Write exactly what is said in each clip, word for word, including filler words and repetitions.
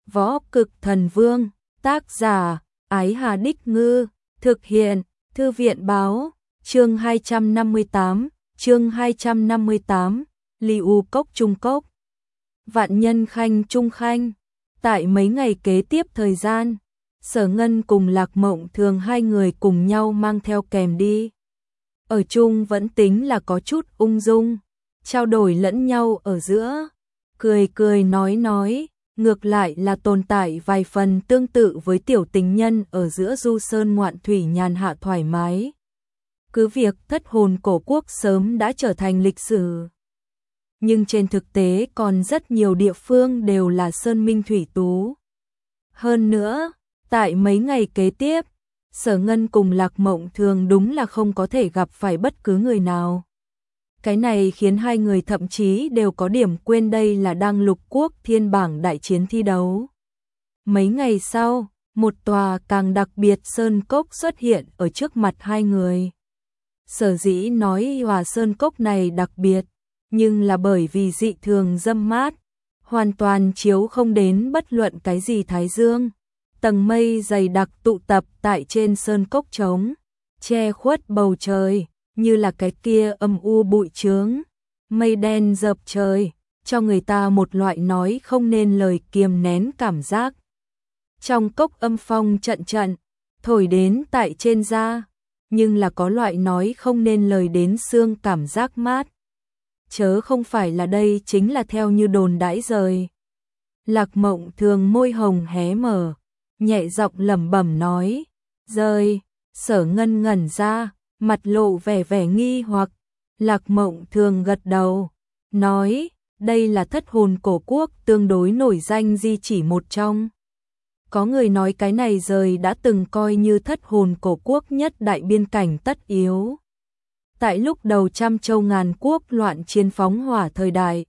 Võ Cực Thần Vương, tác giả, Ái Hà Đích Ngư, thực hiện, Thư viện Báo, chương hai trăm năm mươi tám, chương hai trăm năm mươi tám, Ly U Cốc Trung Cốc. Vạn Nhân Khanh Trung Khanh, tại mấy ngày kế tiếp thời gian, Sở Ngân cùng Lạc Mộng Thường hai người cùng nhau mang theo kèm đi. Ở chung vẫn tính là có chút ung dung, trao đổi lẫn nhau ở giữa, cười cười nói nói, ngược lại là tồn tại vài phần tương tự với tiểu tình nhân ở giữa du sơn ngoạn thủy nhàn hạ thoải mái. Cứ việc thất hồn cổ quốc sớm đã trở thành lịch sử, nhưng trên thực tế còn rất nhiều địa phương đều là sơn minh thủy tú. Hơn nữa, tại mấy ngày kế tiếp, Sở Ngân cùng Lạc Mộng Thường đúng là không có thể gặp phải bất cứ người nào. Cái này khiến hai người thậm chí đều có điểm quên đây là đang lục quốc thiên bảng đại chiến thi đấu. Mấy ngày sau, một tòa càng đặc biệt sơn cốc xuất hiện ở trước mặt hai người. Sở dĩ nói Hòa Sơn Cốc này đặc biệt, nhưng là bởi vì dị thường râm mát, hoàn toàn chiếu không đến bất luận cái gì thái dương. Tầng mây dày đặc tụ tập tại trên sơn cốc trống, che khuất bầu trời, như là cái kia âm u bụi chướng, mây đen dợp trời, cho người ta một loại nói không nên lời kiềm nén cảm giác. Trong cốc âm phong trận trận, thổi đến tại trên da, nhưng là có loại nói không nên lời đến xương cảm giác mát. Chớ không phải là đây chính là theo như đồn đãi rời. Lạc Mộng Thường môi hồng hé mở, nhẹ giọng lẩm bẩm nói, rời. Sở Ngân ngẩn ra, mặt lộ vẻ vẻ nghi hoặc. Lạc Mộng Thường gật đầu, nói, đây là thất hồn cổ quốc tương đối nổi danh di chỉ một trong. Có người nói cái này rời đã từng coi như thất hồn cổ quốc nhất đại biên cảnh tất yếu. Tại lúc đầu trăm châu ngàn quốc loạn chiến phóng hỏa thời đại,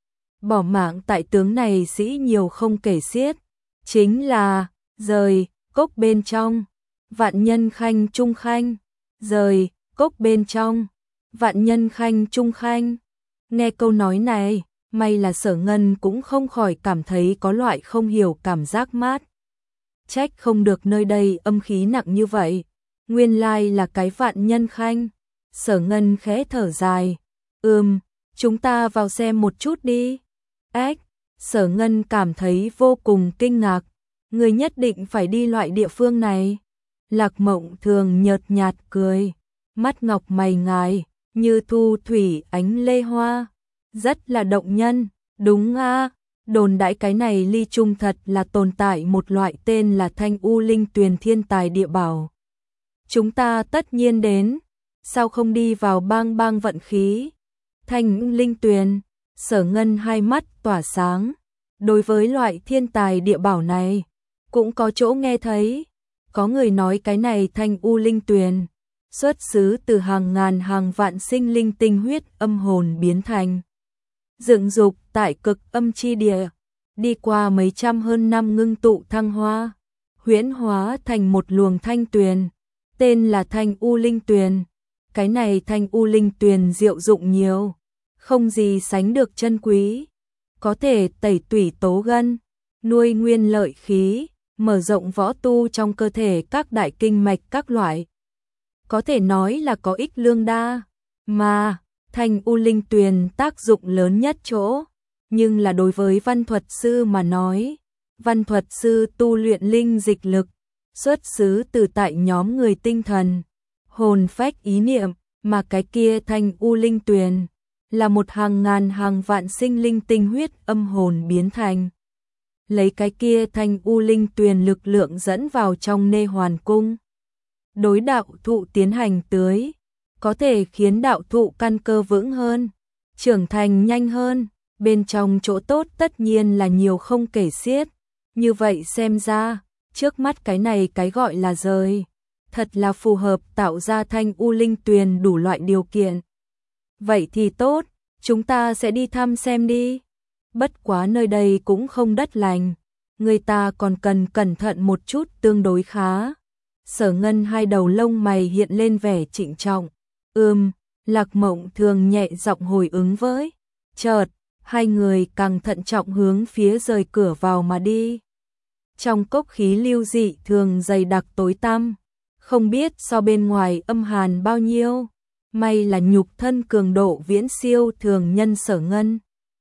bỏ mạng tại tướng này sĩ nhiều không kể xiết, chính là rời cốc bên trong, Vạn Nhân Khanh Trung Khanh, rời cốc bên trong, Vạn Nhân Khanh Trung Khanh. Nghe câu nói này, may là Sở Ngân cũng không khỏi cảm thấy có loại không hiểu cảm giác mát. Trách không được nơi đây âm khí nặng như vậy, nguyên lai là cái Vạn Nhân Khanh. Sở Ngân khẽ thở dài, ừm, chúng ta vào xem một chút đi. Ếch, Sở Ngân cảm thấy vô cùng kinh ngạc, người nhất định phải đi loại địa phương này. Lạc Mộng Thường nhợt nhạt cười, mắt ngọc mày ngài, như thu thủy ánh lê hoa, rất là động nhân. Đúng a, đồn đãi cái này ly trung thật là tồn tại một loại tên là Thanh U Linh Tuyền thiên tài địa bảo. Chúng ta tất nhiên đến, sao không đi vào bang bang vận khí. Thanh Linh Tuyền, Sở Ngân hai mắt tỏa sáng, đối với loại thiên tài địa bảo này, cũng có chỗ nghe thấy. Có người nói cái này Thanh U Linh Tuyền, xuất xứ từ hàng ngàn hàng vạn sinh linh tinh huyết âm hồn biến thành. Dựng dục tại cực âm chi địa, đi qua mấy trăm hơn năm ngưng tụ thăng hoa, huyễn hóa thành một luồng thanh tuyền, tên là Thanh U Linh Tuyền. Cái này Thanh U Linh Tuyền diệu dụng nhiều, không gì sánh được chân quý, có thể tẩy tủy tố gân, nuôi nguyên lợi khí, mở rộng võ tu trong cơ thể các đại kinh mạch các loại. Có thể nói là có ích lương đa, mà Thanh U Linh Tuyền tác dụng lớn nhất chỗ, nhưng là đối với văn thuật sư mà nói, văn thuật sư tu luyện linh dịch lực, xuất xứ từ tại nhóm người tinh thần, hồn phách ý niệm, mà cái kia Thanh U Linh Tuyền là một hàng ngàn hàng vạn sinh linh tinh huyết âm hồn biến thành. Lấy cái kia Thanh U Linh Tuyền lực lượng dẫn vào trong nê hoàn cung, đối đạo thụ tiến hành tưới, có thể khiến đạo thụ căn cơ vững hơn, trưởng thành nhanh hơn, bên trong chỗ tốt tất nhiên là nhiều không kể xiết. Như vậy xem ra, trước mắt cái này cái gọi là rời, thật là phù hợp tạo ra Thanh U Linh Tuyền đủ loại điều kiện. Vậy thì tốt, chúng ta sẽ đi thăm xem đi. Bất quá nơi đây cũng không đất lành, người ta còn cần cẩn thận một chút tương đối khá. Sở Ngân hai đầu lông mày hiện lên vẻ trịnh trọng. Ừm, Lạc Mộng Thường nhẹ giọng hồi ứng với. Chợt, hai người càng thận trọng hướng phía rời cửa vào mà đi. trong cốc khí lưu dị thường dày đặc tối tăm, không biết so bên ngoài âm hàn bao nhiêu, may là nhục thân cường độ viễn siêu thường nhân Sở Ngân.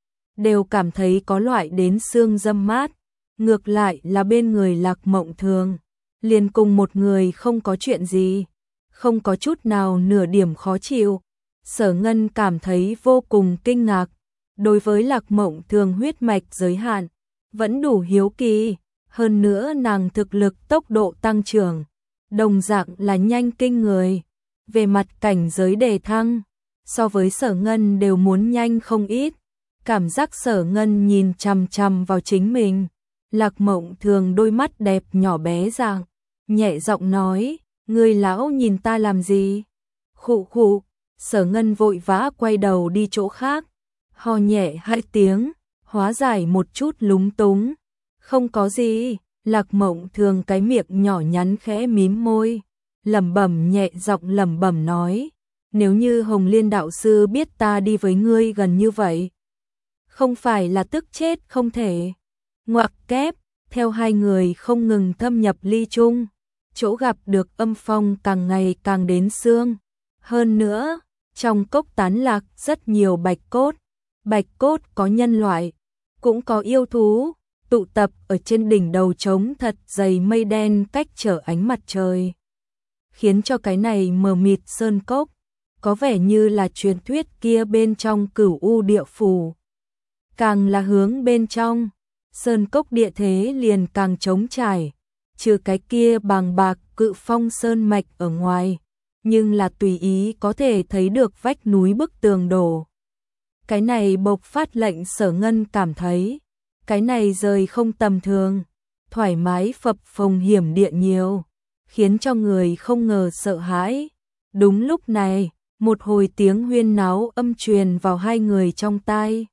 Đều cảm thấy có loại đến xương dâm mát, ngược lại là bên người Lạc Mộng Thường, liền cùng một người không có chuyện gì, không có chút nào nửa điểm khó chịu. Sở Ngân cảm thấy vô cùng kinh ngạc, đối với Lạc Mộng Thường huyết mạch giới hạn, vẫn đủ hiếu kỳ, hơn nữa nàng thực lực tốc độ tăng trưởng, đồng dạng là nhanh kinh người, về mặt cảnh giới đề thăng, so với Sở Ngân đều muốn nhanh không ít. Cảm giác Sở Ngân nhìn chằm chằm vào chính mình, Lạc Mộng Thường đôi mắt đẹp nhỏ bé dạng, nhẹ giọng nói, ngươi lão nhìn ta làm gì? Khụ khụ, Sở Ngân vội vã quay đầu đi chỗ khác, ho nhẹ hai tiếng, hóa giải một chút lúng túng. Không có gì, Lạc Mộng Thường cái miệng nhỏ nhắn khẽ mím môi, lẩm bẩm nhẹ giọng lẩm bẩm nói, nếu như Hồng Liên đạo sư biết ta đi với ngươi gần như vậy, không phải là tức chết không thể. Ngoặc kép, theo hai người không ngừng thâm nhập ly chung, chỗ gặp được âm phong càng ngày càng đến xương. Hơn nữa, trong cốc tán lạc rất nhiều bạch cốt, bạch cốt có nhân loại, cũng có yêu thú, tụ tập ở trên đỉnh đầu trống thật dày mây đen cách trở ánh mặt trời, khiến cho cái này mờ mịt sơn cốc, có vẻ như là truyền thuyết kia bên trong Cửu U địa phủ. Càng là hướng bên trong, sơn cốc địa thế liền càng trống trải, trừ cái kia bàng bạc Cự Phong sơn mạch ở ngoài, nhưng là tùy ý có thể thấy được vách núi bức tường đổ. Cái này bộc phát lệnh Sở Ngân cảm thấy, cái này rời không tầm thường, thoải mái phập phồng hiểm địa nhiều, khiến cho người không ngờ sợ hãi. Đúng lúc này, một hồi tiếng huyên náo âm truyền vào hai người trong tai.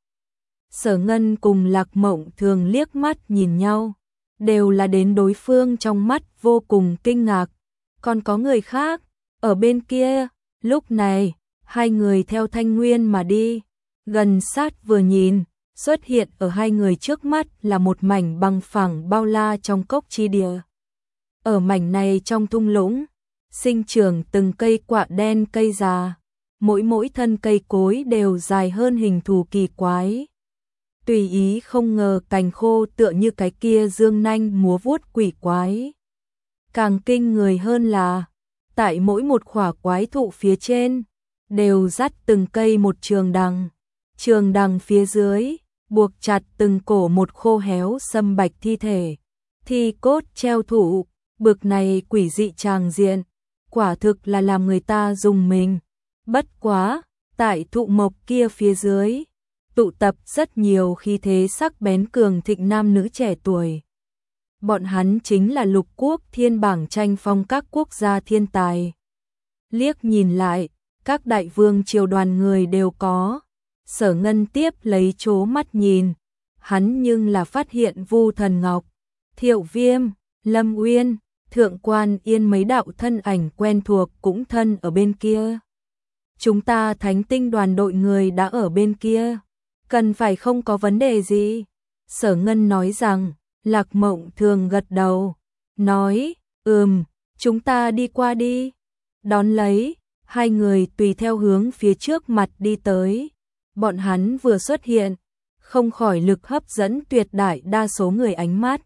Sở Ngân cùng Lạc Mộng Thường liếc mắt nhìn nhau, đều là đến đối phương trong mắt vô cùng kinh ngạc. Còn có người khác, ở bên kia, lúc này, hai người theo thanh nguyên mà đi, gần sát vừa nhìn, xuất hiện ở hai người trước mắt là một mảnh bằng phẳng bao la trong cốc chi địa. Ở mảnh này trong thung lũng, sinh trưởng từng cây quạ đen cây già, mỗi mỗi thân cây cối đều dài hơn hình thù kỳ quái. Tùy ý không ngờ cành khô tựa như cái kia dương nanh múa vuốt quỷ quái. Càng kinh người hơn là, tại mỗi một khỏa quái thụ phía trên, đều dắt từng cây một trường đằng. Trường đằng phía dưới, buộc chặt từng cổ một khô héo sâm bạch thi thể. Thi cốt treo thụ, bực này quỷ dị tràng diện, quả thực là làm người ta rùng mình. Bất quá, tại thụ mộc kia phía dưới, tụ tập rất nhiều khí thế sắc bén cường thịnh nam nữ trẻ tuổi. Bọn hắn chính là lục quốc thiên bảng tranh phong các quốc gia thiên tài. Liếc nhìn lại, các đại vương triều đoàn người đều có. Sở Ngân tiếp lấy chố mắt nhìn, hắn nhưng là phát hiện Vu Thần Ngọc, Thiệu Viêm, Lâm Uyên, Thượng Quan Yên mấy đạo thân ảnh quen thuộc cũng thân ở bên kia. Chúng ta Thánh Tinh đoàn đội người đã ở bên kia, cần phải không có vấn đề gì. Sở Ngân nói rằng, Lạc Mộng Thường gật đầu, nói, ừm, chúng ta đi qua đi. Đón lấy, hai người tùy theo hướng phía trước mặt đi tới. Bọn hắn vừa xuất hiện, không khỏi lực hấp dẫn tuyệt đại đa số người ánh mắt.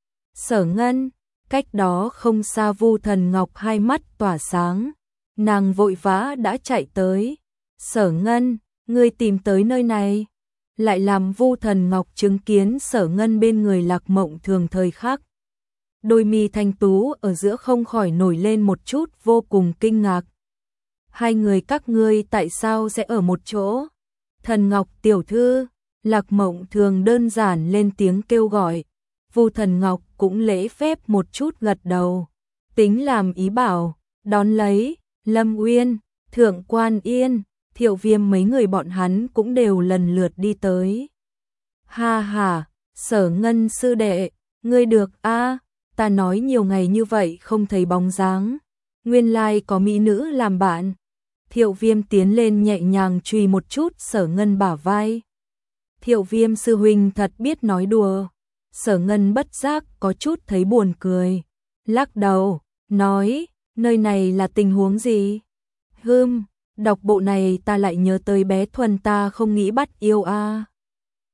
Sở Ngân, cách đó không xa Vu Thần Ngọc hai mắt tỏa sáng, nàng vội vã đã chạy tới. Sở Ngân, ngươi tìm tới nơi này, lại làm Vu Thần Ngọc chứng kiến Sở Ngân bên người Lạc Mộng Thường thời khắc. Đôi mi thanh tú ở giữa không khỏi nổi lên một chút vô cùng kinh ngạc. Hai người các ngươi tại sao sẽ ở một chỗ? Thần Ngọc tiểu thư, Lạc Mộng Thường đơn giản lên tiếng kêu gọi. Vu Thần Ngọc cũng lễ phép một chút gật đầu, tính làm ý bảo. Đón lấy, Lâm Uyên, Thượng Quan Yên, Thiệu Viêm mấy người bọn hắn cũng đều lần lượt đi tới. Ha ha, Sở Ngân sư đệ, ngươi được a, ta nói nhiều ngày như vậy không thấy bóng dáng, nguyên lai có mỹ nữ làm bạn. Thiệu Viêm tiến lên nhẹ nhàng chùy một chút Sở Ngân bả vai. Thiệu Viêm sư huynh thật biết nói đùa. Sở Ngân bất giác có chút thấy buồn cười, lắc đầu, nói, nơi này là tình huống gì? Hừm, đọc bộ này ta lại nhớ tới bé Thuần ta không nghĩ bắt yêu a.